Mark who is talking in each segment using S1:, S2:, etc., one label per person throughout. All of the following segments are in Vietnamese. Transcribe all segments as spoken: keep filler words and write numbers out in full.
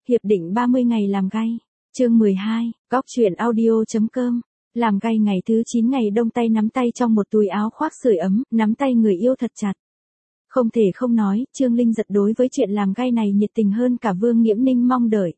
S1: Hiệp định ba mươi ngày làm gay. Chương mười hai, góc truyện audio.com. Làm gay ngày thứ chín ngày đông tay nắm tay trong một túi áo khoác sưởi ấm, nắm tay người yêu thật chặt. Không thể không nói, Trương Linh Giật đối với chuyện làm gay này nhiệt tình hơn cả Vương Nghiễm Ninh mong đợi.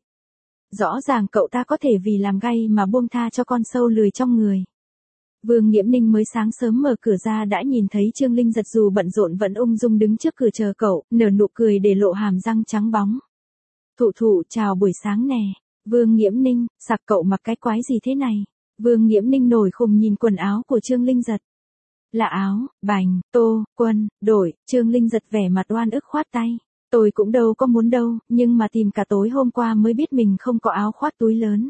S1: Rõ ràng cậu ta có thể vì làm gay mà buông tha cho con sâu lười trong người. Vương Nghiễm Ninh mới sáng sớm mở cửa ra đã nhìn thấy Trương Linh Giật dù bận rộn vẫn ung dung đứng trước cửa chờ cậu, nở nụ cười để lộ hàm răng trắng bóng. Thụ thụ chào buổi sáng nè. Vương Nghiễm Ninh, sặc cậu mặc cái quái gì thế này? Vương Nghiễm Ninh nổi khùng nhìn quần áo của Trương Linh Giật. Là áo, bành, tô, quân, đổi, Trương Linh Giật vẻ mặt oan ức khoát tay. Tôi cũng đâu có muốn đâu, nhưng mà tìm cả tối hôm qua mới biết mình không có áo khoác túi lớn.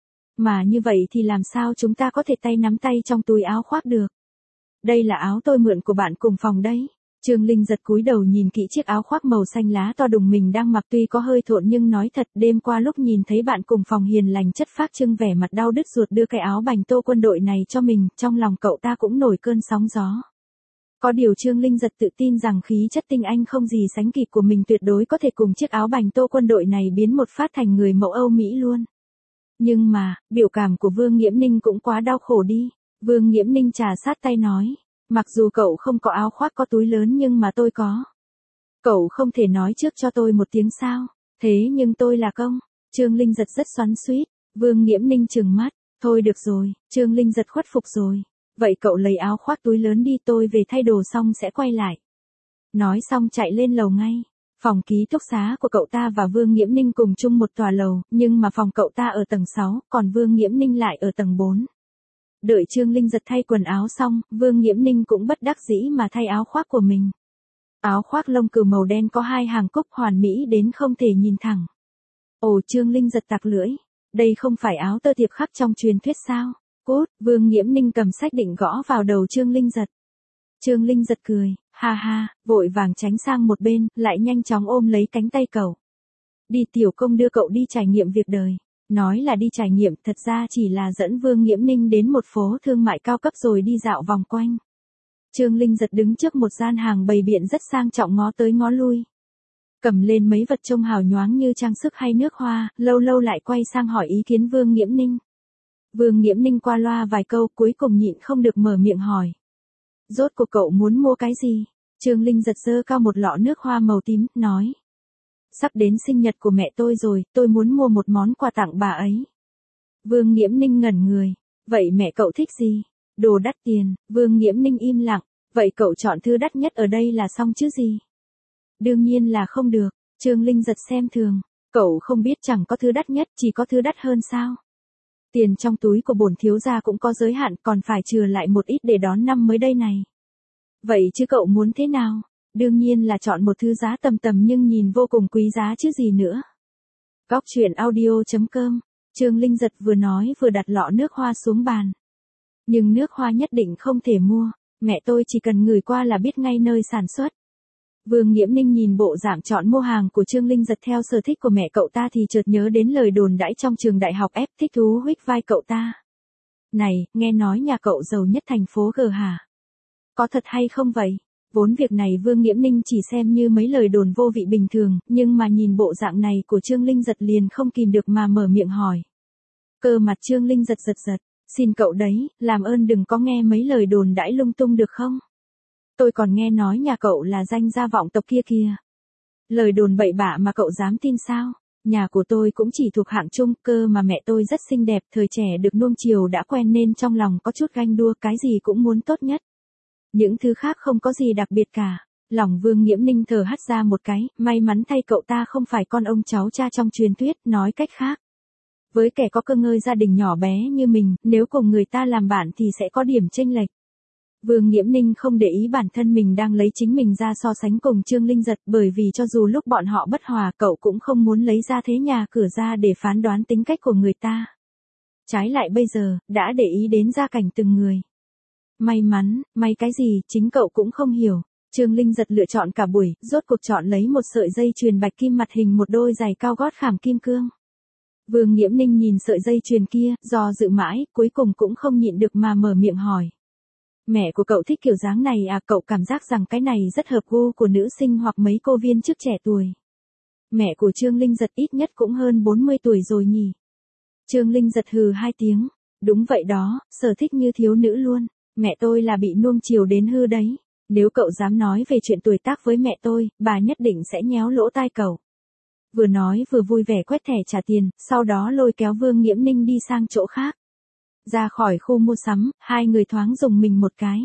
S1: Mà như vậy thì làm sao chúng ta có thể tay nắm tay trong túi áo khoác được? Đây là áo tôi mượn của bạn cùng phòng đấy. Trương Linh Giật cúi đầu nhìn kỹ chiếc áo khoác màu xanh lá to đùng mình đang mặc, tuy có hơi thộn nhưng nói thật, đêm qua lúc nhìn thấy bạn cùng phòng hiền lành chất phác trưng vẻ mặt đau đứt ruột đưa cái áo bành tô quân đội này cho mình, trong lòng cậu ta cũng nổi cơn sóng gió. Có điều Trương Linh Giật tự tin rằng khí chất tinh anh không gì sánh kịp của mình tuyệt đối có thể cùng chiếc áo bành tô quân đội này biến một phát thành người mẫu Âu Mỹ luôn. Nhưng mà, biểu cảm của Vương Nghiễm Ninh cũng quá đau khổ đi. Vương Nghiễm Ninh trà sát tay nói, mặc dù cậu không có áo khoác có túi lớn nhưng mà tôi có. Cậu không thể nói trước cho tôi một tiếng sao? Thế nhưng tôi là công. Trương Linh Giật rất xoắn xuýt. Vương Nghiễm Ninh trừng mắt, thôi được rồi, Trương Linh Giật khuất phục rồi. Vậy cậu lấy áo khoác túi lớn đi, tôi về thay đồ xong sẽ quay lại. Nói xong chạy lên lầu ngay. Phòng ký túc xá của cậu ta và Vương Nghiễm Ninh cùng chung một tòa lầu, nhưng mà phòng cậu ta ở tầng sáu, còn Vương Nghiễm Ninh lại ở tầng bốn. Đợi Trương Linh Giật thay quần áo xong, Vương Nghiễm Ninh cũng bất đắc dĩ mà thay áo khoác của mình. Áo khoác lông cừu màu đen có hai hàng cúc hoàn mỹ đến không thể nhìn thẳng. Ồ, Trương Linh Giật tặc lưỡi, đây không phải áo tơ thiệp khắc trong truyền thuyết sao? Cút, Vương Nghiễm Ninh cầm sách định gõ vào đầu Trương Linh Giật. Trương Linh Giật cười, ha ha, vội vàng tránh sang một bên, lại nhanh chóng ôm lấy cánh tay cậu. Đi tiểu công đưa cậu đi trải nghiệm việc đời. Nói là đi trải nghiệm, thật ra chỉ là dẫn Vương Nghiễm Ninh đến một phố thương mại cao cấp rồi đi dạo vòng quanh. Trương Linh Giật đứng trước một gian hàng bày biện rất sang trọng ngó tới ngó lui. Cầm lên mấy vật trông hào nhoáng như trang sức hay nước hoa, lâu lâu lại quay sang hỏi ý kiến Vương Nghiễm Ninh. Vương Nghiễm Ninh qua loa vài câu cuối cùng nhịn không được mở miệng hỏi. Rốt cuộc cậu muốn mua cái gì? Trương Linh Giật giơ cao một lọ nước hoa màu tím, nói. Sắp đến sinh nhật của mẹ tôi rồi, tôi muốn mua một món quà tặng bà ấy. Vương Nghiễm Ninh ngẩn người. Vậy mẹ cậu thích gì? Đồ đắt tiền. Vương Nghiễm Ninh im lặng. Vậy cậu chọn thứ đắt nhất ở đây là xong chứ gì? Đương nhiên là không được. Trương Linh Giật xem thường. Cậu không biết chẳng có thứ đắt nhất, chỉ có thứ đắt hơn sao? Tiền trong túi của bổn thiếu gia cũng có giới hạn, còn phải chừa lại một ít để đón năm mới đây này. Vậy chứ cậu muốn thế nào? Đương nhiên là chọn một thứ giá tầm tầm nhưng nhìn vô cùng quý giá chứ gì nữa. Góc truyện audio.com. Trương Linh Giật vừa nói vừa đặt lọ nước hoa xuống bàn. Nhưng nước hoa nhất định không thể mua, mẹ tôi chỉ cần ngửi qua là biết ngay nơi sản xuất. Vương Nghiễm Ninh nhìn bộ dạng chọn mua hàng của Trương Linh Giật theo sở thích của mẹ cậu ta thì chợt nhớ đến lời đồn đãi trong trường đại học ép, thích thú huých vai cậu ta. Này, nghe nói nhà cậu giàu nhất thành phố G hả? Có thật hay không vậy? Vốn việc này Vương Nghiễm Ninh chỉ xem như mấy lời đồn vô vị bình thường, nhưng mà nhìn bộ dạng này của Trương Linh Giật liền không kìm được mà mở miệng hỏi. Cơ mặt Trương Linh Giật giật giật, xin cậu đấy, làm ơn đừng có nghe mấy lời đồn đãi lung tung được không? Tôi còn nghe nói nhà cậu là danh gia vọng tộc kia kìa. Lời đồn bậy bạ mà cậu dám tin sao? Nhà của tôi cũng chỉ thuộc hạng trung, cơ mà mẹ tôi rất xinh đẹp, thời trẻ được nuông chiều đã quen nên trong lòng có chút ganh đua, cái gì cũng muốn tốt nhất. Những thứ khác không có gì đặc biệt cả. Lòng Vương Nghiễm Ninh thở hắt ra một cái, may mắn thay cậu ta không phải con ông cháu cha trong truyền thuyết, nói cách khác. Với kẻ có cơ ngơi gia đình nhỏ bé như mình, nếu cùng người ta làm bạn thì sẽ có điểm chênh lệch. Vương Nghiễm Ninh không để ý bản thân mình đang lấy chính mình ra so sánh cùng Trương Linh Giật, bởi vì cho dù lúc bọn họ bất hòa cậu cũng không muốn lấy ra thế nhà cửa ra để phán đoán tính cách của người ta. Trái lại bây giờ, đã để ý đến gia cảnh từng người. May mắn, may cái gì, chính cậu cũng không hiểu. Trương Linh Giật lựa chọn cả buổi, rốt cuộc chọn lấy một sợi dây chuyền bạch kim mặt hình một đôi giày cao gót khảm kim cương. Vương Nghiễm Ninh nhìn sợi dây chuyền kia, do dự mãi, cuối cùng cũng không nhịn được mà mở miệng hỏi. Mẹ của cậu thích kiểu dáng này à? Cậu cảm giác rằng cái này rất hợp gu của nữ sinh hoặc mấy cô viên chức trẻ tuổi. Mẹ của Trương Linh Giật ít nhất cũng hơn bốn mươi tuổi rồi nhỉ. Trương Linh Giật hừ hai tiếng. Đúng vậy đó, sở thích như thiếu nữ luôn. Mẹ tôi là bị nuông chiều đến hư đấy. Nếu cậu dám nói về chuyện tuổi tác với mẹ tôi, bà nhất định sẽ nhéo lỗ tai cậu. Vừa nói vừa vui vẻ quét thẻ trả tiền, sau đó lôi kéo Vương Nghiễm Ninh đi sang chỗ khác. Ra khỏi khu mua sắm, hai người thoáng dùng mình một cái.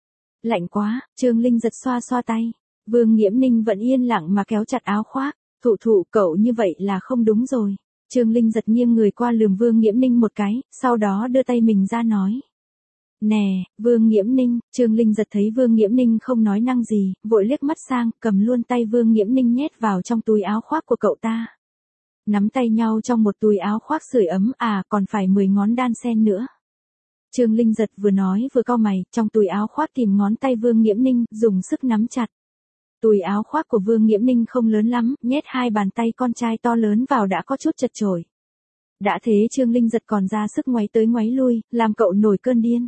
S1: Lạnh quá, Trương Linh Giật xoa xoa tay. Vương Nghiễm Ninh vẫn yên lặng mà kéo chặt áo khoác. Thụ thụ, cậu như vậy là không đúng rồi. Trương Linh Giật nghiêng người qua lườm Vương Nghiễm Ninh một cái, sau đó đưa tay mình ra nói. Nè, Vương Nghiễm Ninh. Trương Linh Giật thấy Vương Nghiễm Ninh không nói năng gì, vội liếc mắt sang, cầm luôn tay Vương Nghiễm Ninh nhét vào trong túi áo khoác của cậu ta. Nắm tay nhau trong một túi áo khoác sưởi ấm, à còn phải mười ngón đan sen nữa. Trương Linh Giật vừa nói vừa cau mày, trong túi áo khoác tìm ngón tay Vương Nghiễm Ninh, dùng sức nắm chặt. Túi áo khoác của Vương Nghiễm Ninh không lớn lắm, nhét hai bàn tay con trai to lớn vào đã có chút chật chội. Đã thế Trương Linh Giật còn ra sức ngoáy tới ngoáy lui, làm cậu nổi cơn điên.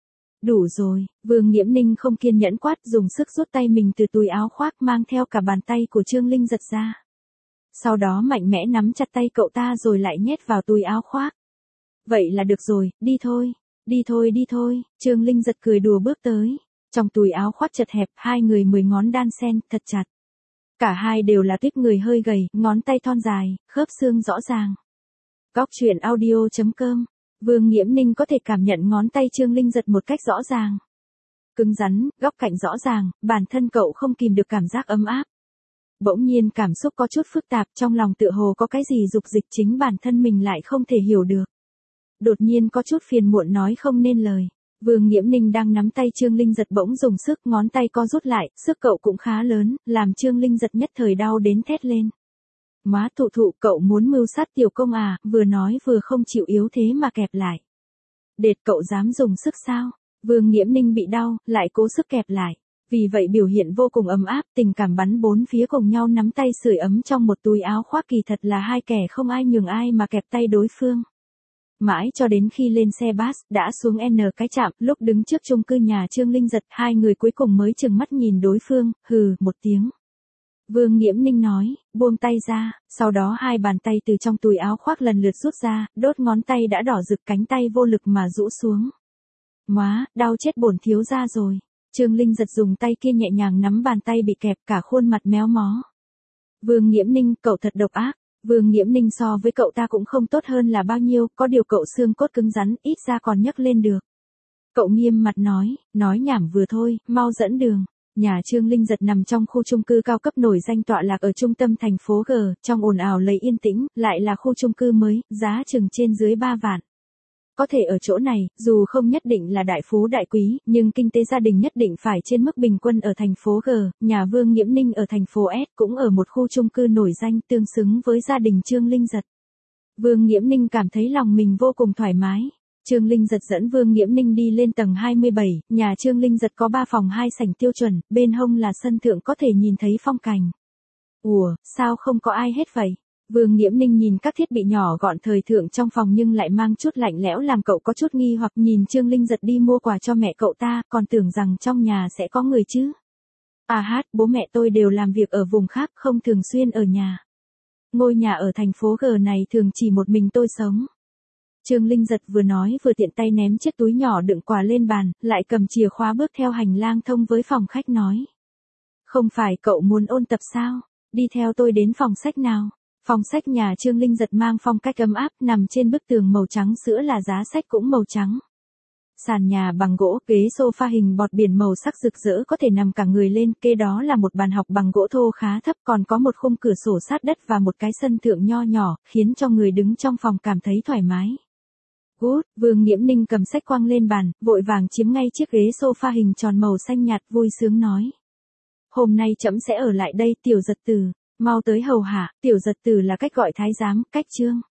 S1: Đủ rồi, Vương Nghiễm Ninh không kiên nhẫn quát, dùng sức rút tay mình từ túi áo khoác mang theo cả bàn tay của Trương Linh Giật ra. Sau đó mạnh mẽ nắm chặt tay cậu ta rồi lại nhét vào túi áo khoác. Vậy là được rồi, đi thôi, đi thôi đi thôi, Trương Linh Giật cười đùa bước tới. Trong túi áo khoác chật hẹp, hai người mười ngón đan sen, thật chặt. Cả hai đều là tuyếp người hơi gầy, ngón tay thon dài, khớp xương rõ ràng. Góc truyện audio chấm com. Vương Nghiễm Ninh có thể cảm nhận ngón tay Trương Linh Giật một cách rõ ràng. Cứng rắn, góc cạnh rõ ràng, bản thân cậu không kìm được cảm giác ấm áp. Bỗng nhiên cảm xúc có chút phức tạp, trong lòng tựa hồ có cái gì dục dịch chính bản thân mình lại không thể hiểu được. Đột nhiên có chút phiền muộn nói không nên lời. Vương Nghiễm Ninh đang nắm tay Trương Linh Giật bỗng dùng sức, ngón tay co rút lại, sức cậu cũng khá lớn, làm Trương Linh Giật nhất thời đau đến thét lên. Má thụ thụ, cậu muốn mưu sát tiểu công à, vừa nói vừa không chịu yếu thế mà kẹp lại. Đệt, cậu dám dùng sức sao? Vương Nghiễm Ninh bị đau, lại cố sức kẹp lại. Vì vậy biểu hiện vô cùng ấm áp, tình cảm bắn bốn phía cùng nhau nắm tay sưởi ấm trong một túi áo khoác, kỳ thật là hai kẻ không ai nhường ai mà kẹp tay đối phương. Mãi cho đến khi lên xe bus, đã xuống N cái trạm, lúc đứng trước chung cư nhà Trương Linh Giật, hai người cuối cùng mới chừng mắt nhìn đối phương, hừ, một tiếng. Vương Nghiễm Ninh nói, buông tay ra, sau đó hai bàn tay từ trong túi áo khoác lần lượt rút ra, đốt ngón tay đã đỏ rực, cánh tay vô lực mà rũ xuống. Móa, đau chết bổn thiếu gia rồi. Trương Linh Giật dùng tay kia nhẹ nhàng nắm bàn tay bị kẹp, cả khuôn mặt méo mó. Vương Nghiễm Ninh, cậu thật độc ác. Vương Nghiễm Ninh so với cậu ta cũng không tốt hơn là bao nhiêu, có điều cậu xương cốt cứng rắn, ít ra còn nhấc lên được. Cậu nghiêm mặt nói, nói nhảm vừa thôi, mau dẫn đường. Nhà Trương Linh Giật nằm trong khu chung cư cao cấp nổi danh tọa lạc ở trung tâm thành phố G, trong ồn ào lấy yên tĩnh, lại là khu chung cư mới, giá chừng trên dưới ba vạn. Có thể ở chỗ này, dù không nhất định là đại phú đại quý, nhưng kinh tế gia đình nhất định phải trên mức bình quân ở thành phố G, nhà Vương Nghiễm Ninh ở thành phố S cũng ở một khu chung cư nổi danh tương xứng với gia đình Trương Linh Giật. Vương Nghiễm Ninh cảm thấy lòng mình vô cùng thoải mái. Trương Linh Giật dẫn Vương Nghiễm Ninh đi lên tầng hai mươi bảy, nhà Trương Linh Giật có ba phòng hai sảnh tiêu chuẩn, bên hông là sân thượng có thể nhìn thấy phong cảnh. Ủa, sao không có ai hết vậy? Vương Nghiễm Ninh nhìn các thiết bị nhỏ gọn thời thượng trong phòng nhưng lại mang chút lạnh lẽo làm cậu có chút nghi hoặc, nhìn Trương Linh Giật đi mua quà cho mẹ cậu ta, còn tưởng rằng trong nhà sẽ có người chứ. À hát, bố mẹ tôi đều làm việc ở vùng khác, không thường xuyên ở nhà. Ngôi nhà ở thành phố G này thường chỉ một mình tôi sống. Trương Linh Giật vừa nói vừa tiện tay ném chiếc túi nhỏ đựng quà lên bàn, lại cầm chìa khóa bước theo hành lang thông với phòng khách nói. Không phải cậu muốn ôn tập sao? Đi theo tôi đến phòng sách nào. Phòng sách nhà Trương Linh Giật mang phong cách ấm áp, nằm trên bức tường màu trắng sữa là giá sách cũng màu trắng. Sàn nhà bằng gỗ, ghế sofa hình bọt biển màu sắc rực rỡ có thể nằm cả người lên, kế đó là một bàn học bằng gỗ thô khá thấp, còn có một khung cửa sổ sát đất và một cái sân thượng nho nhỏ, khiến cho người đứng trong phòng cảm thấy thoải mái. Good, Vương Nghiễm Ninh cầm sách quăng lên bàn, vội vàng chiếm ngay chiếc ghế sofa hình tròn màu xanh nhạt, vui sướng nói. Hôm nay trẫm sẽ ở lại đây, Tiểu Giật Tử, mau tới hầu hạ. Tiểu Giật Tử là cách gọi thái giám, cách Trương